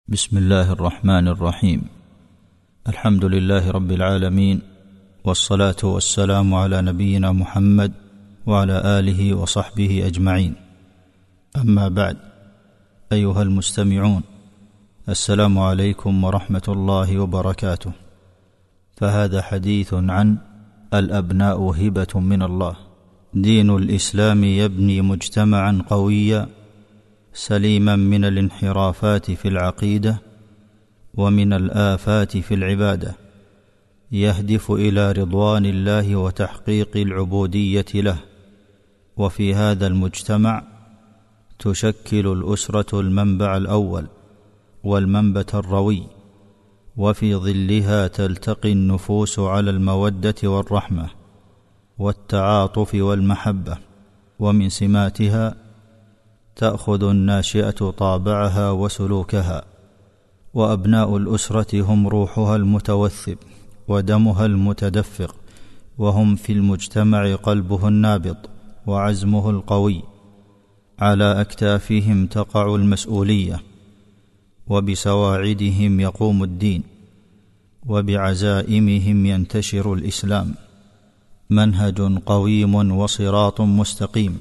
بسم الله الرحمن الرحيم. الحمد لله رب العالمين، والصلاة والسلام على نبينا محمد وعلى آله وصحبه أجمعين. أما بعد، أيها المستمعون، السلام عليكم ورحمة الله وبركاته. فهذا حديث عن الأبناء هبة من الله. دين الإسلام يبني مجتمعا قويا سليما من الانحرافات في العقيدة ومن الآفات في العبادة، يهدف إلى رضوان الله وتحقيق العبودية له. وفي هذا المجتمع تشكل الأسرة المنبع الأول والمنبت الروي، وفي ظلها تلتقي النفوس على المودة والرحمة والتعاطف والمحبة، ومن سماتها تأخذ الناشئة طابعها وسلوكها. وأبناء الأسرة هم روحها المتوثب ودمها المتدفق، وهم في المجتمع قلبه النابض وعزمه القوي. على أكتافهم تقع المسؤولية، وبسواعدهم يقوم الدين، وبعزائمهم ينتشر الإسلام. منهج قويم وصراط مستقيم،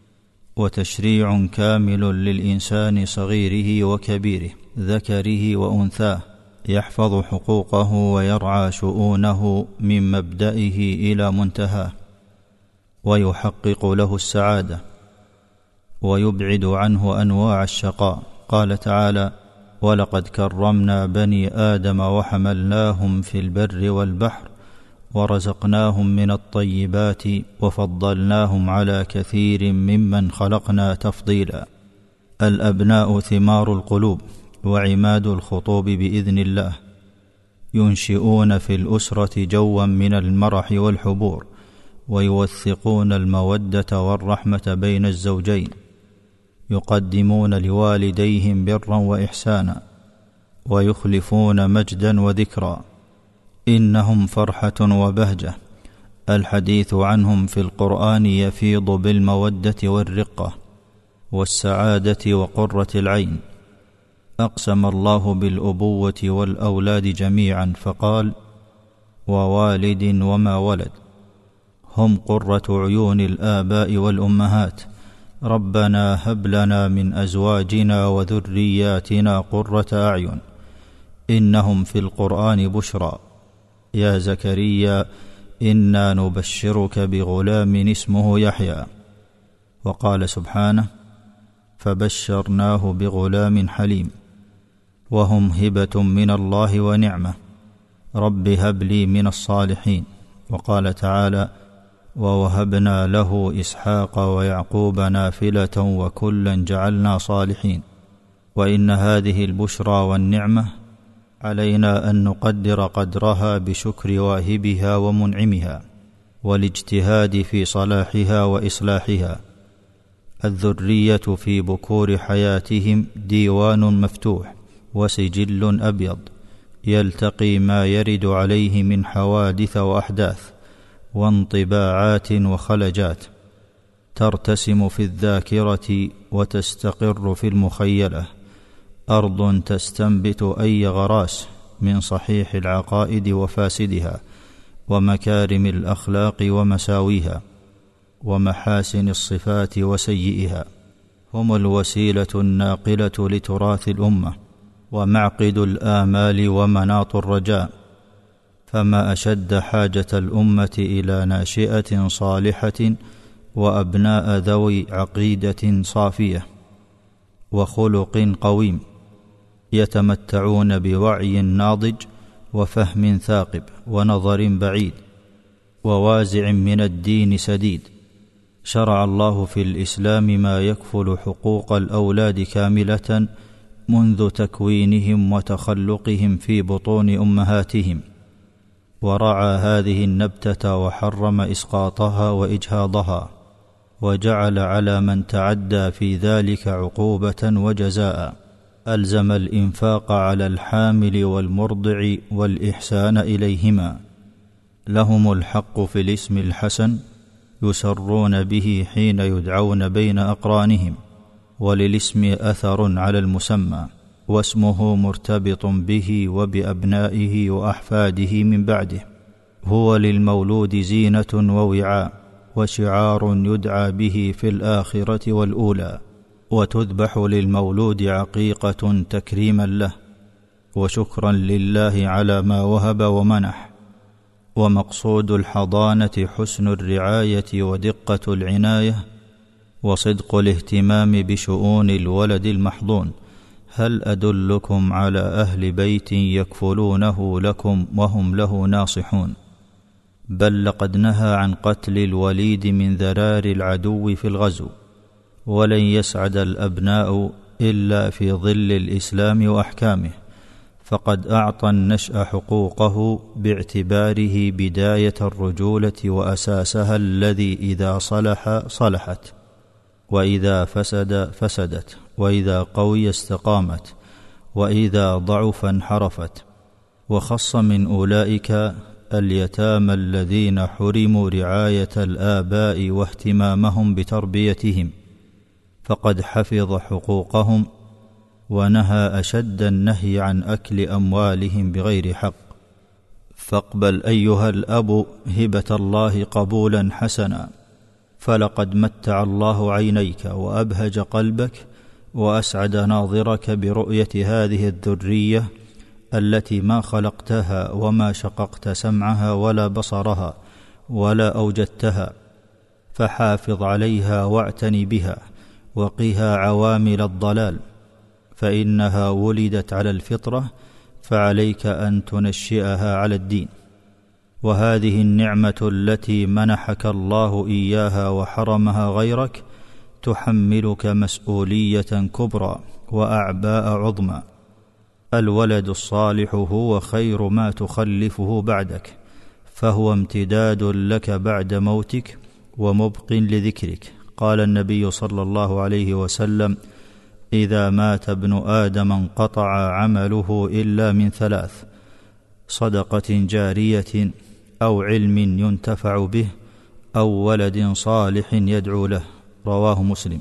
وتشريع كامل للإنسان صغيره وكبيره، ذكره وأنثاه، يحفظ حقوقه ويرعى شؤونه من مبدئه إلى منتهاه، ويحقق له السعادة ويبعد عنه أنواع الشقاء. قال تعالى: ولقد كرمنا بني آدم وحملناهم في البر والبحر ورزقناهم من الطيبات وفضلناهم على كثير ممن خلقنا تفضيلا. الأبناء ثمار القلوب وعماد الخطوب بإذن الله، ينشئون في الأسرة جوا من المرح والحبور، ويوثقون المودة والرحمة بين الزوجين، يقدمون لوالديهم برا وإحسانا، ويخلفون مجدا وذكرا. إنهم فرحة وبهجة. الحديث عنهم في القرآن يفيض بالمودة والرقة والسعادة وقرة العين. أقسم الله بالأبوة والأولاد جميعا فقال: ووالد وما ولد. هم قرة عيون الآباء والأمهات. ربنا هب لنا من أزواجنا وذرياتنا قرة أعين. إنهم في القرآن بشرى. يا زكريا إنا نبشرك بغلام اسمه يحيى. وقال سبحانه: فبشرناه بغلام حليم. وهم هبة من الله ونعمة. رب هب لي من الصالحين. وقال تعالى: ووهبنا له إسحاق ويعقوب نافلة وكلا جعلنا صالحين. وإن هذه البشرى والنعمة علينا أن نقدر قدرها بشكر واهبها ومنعمها، والاجتهاد في صلاحها وإصلاحها. الذرية في بكور حياتهم ديوان مفتوح وسجل أبيض، يلتقي ما يرد عليه من حوادث وأحداث وانطباعات وخلجات، ترتسم في الذاكرة وتستقر في المخيلة. أرض تستنبت أي غراس من صحيح العقائد وفاسدها، ومكارم الأخلاق ومساويها، ومحاسن الصفات وسيئها. هم الوسيلة الناقلة لتراث الأمة، ومعقد الآمال ومناط الرجاء. فما أشد حاجة الأمة إلى ناشئة صالحة وأبناء ذوي عقيدة صافية وخلق قويم، يتمتعون بوعي ناضج وفهم ثاقب ونظر بعيد ووازع من الدين سديد. شرع الله في الإسلام ما يكفل حقوق الأولاد كاملة منذ تكوينهم وتخلقهم في بطون أمهاتهم، ورعى هذه النبتة وحرم إسقاطها وإجهاضها، وجعل على من تعدى في ذلك عقوبة وجزاء. ألزم الإنفاق على الحامل والمرضع والإحسان إليهما. لهم الحق في الاسم الحسن يسرون به حين يدعون بين أقرانهم، وللاسم أثر على المسمى، واسمه مرتبط به وبأبنائه وأحفاده من بعده. هو للمولود زينة ووعاء وشعار يدعى به في الآخرة والأولى، وتذبح للمولود عقيقة تكريما له وشكرا لله على ما وهب ومنح. ومقصود الحضانة حسن الرعاية ودقة العناية وصدق الاهتمام بشؤون الولد المحضون. هل أدلكم على أهل بيت يكفلونه لكم وهم له ناصحون؟ بل لقد نهى عن قتل الوليد من ذرار العدو في الغزو، ولن يسعد الأبناء إلا في ظل الإسلام وأحكامه، فقد أعطى النشأ حقوقه باعتباره بداية الرجولة وأساسها الذي إذا صلح صلحت، وإذا فسد فسدت، وإذا قوي استقامت، وإذا ضعف انحرفت. وخص من أولئك اليتامى الذين حرموا رعاية الآباء واهتمامهم بتربيتهم، فقد حفظ حقوقهم ونهى أشد النهي عن أكل أموالهم بغير حق. فاقبل أيها الأب هبة الله قبولا حسنا، فلقد متع الله عينيك وأبهج قلبك وأسعد ناظرك برؤية هذه الذرية التي ما خلقتها وما شققت سمعها ولا بصرها ولا أوجدتها، فحافظ عليها واعتني بها وقها عوامل الضلال، فإنها ولدت على الفطرة، فعليك أن تنشئها على الدين. وهذه النعمة التي منحك الله إياها وحرمها غيرك تحملك مسؤولية كبرى وأعباء عظمى. الولد الصالح هو خير ما تخلفه بعدك، فهو امتداد لك بعد موتك ومبق لذكرك. قال النبي صلى الله عليه وسلم: إذا مات ابن آدم انقطع عمله إلا من ثلاث: صدقة جارية، أو علم ينتفع به، أو ولد صالح يدعو له. رواه مسلم.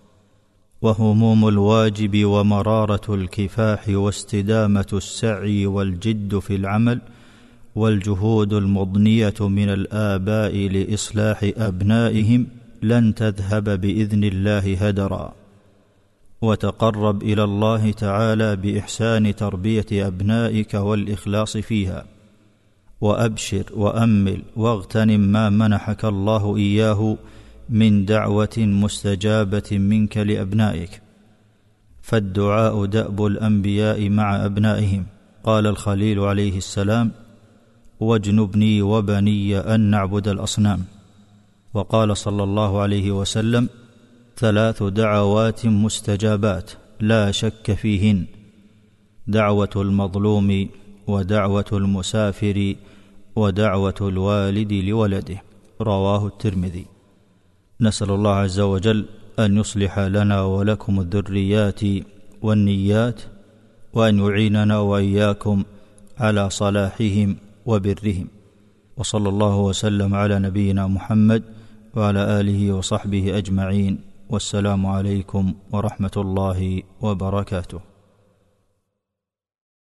وهموم الواجب ومرارة الكفاح واستدامة السعي والجد في العمل والجهود المضنية من الآباء لإصلاح أبنائهم لن تذهب بإذن الله هدرا. وتقرب إلى الله تعالى بإحسان تربية أبنائك والإخلاص فيها، وأبشر وأمل واغتنم ما منحك الله إياه من دعوة مستجابة منك لأبنائك، فالدعاء دأب الأنبياء مع أبنائهم. قال الخليل عليه السلام: واجنبني وبني أن نعبد الأصنام. وقال صلى الله عليه وسلم: 3 دعوات مستجابات لا شك فيهن: دعوة المظلوم، ودعوة المسافر، ودعوة الوالد لولده. رواه الترمذي. نسأل الله عز وجل أن يصلح لنا ولكم الذريات والنيات، وأن يعيننا وإياكم على صلاحهم وبرهم. وصلى الله وسلم على نبينا محمد وعلى آله وصحبه أجمعين، والسلام عليكم ورحمة الله وبركاته.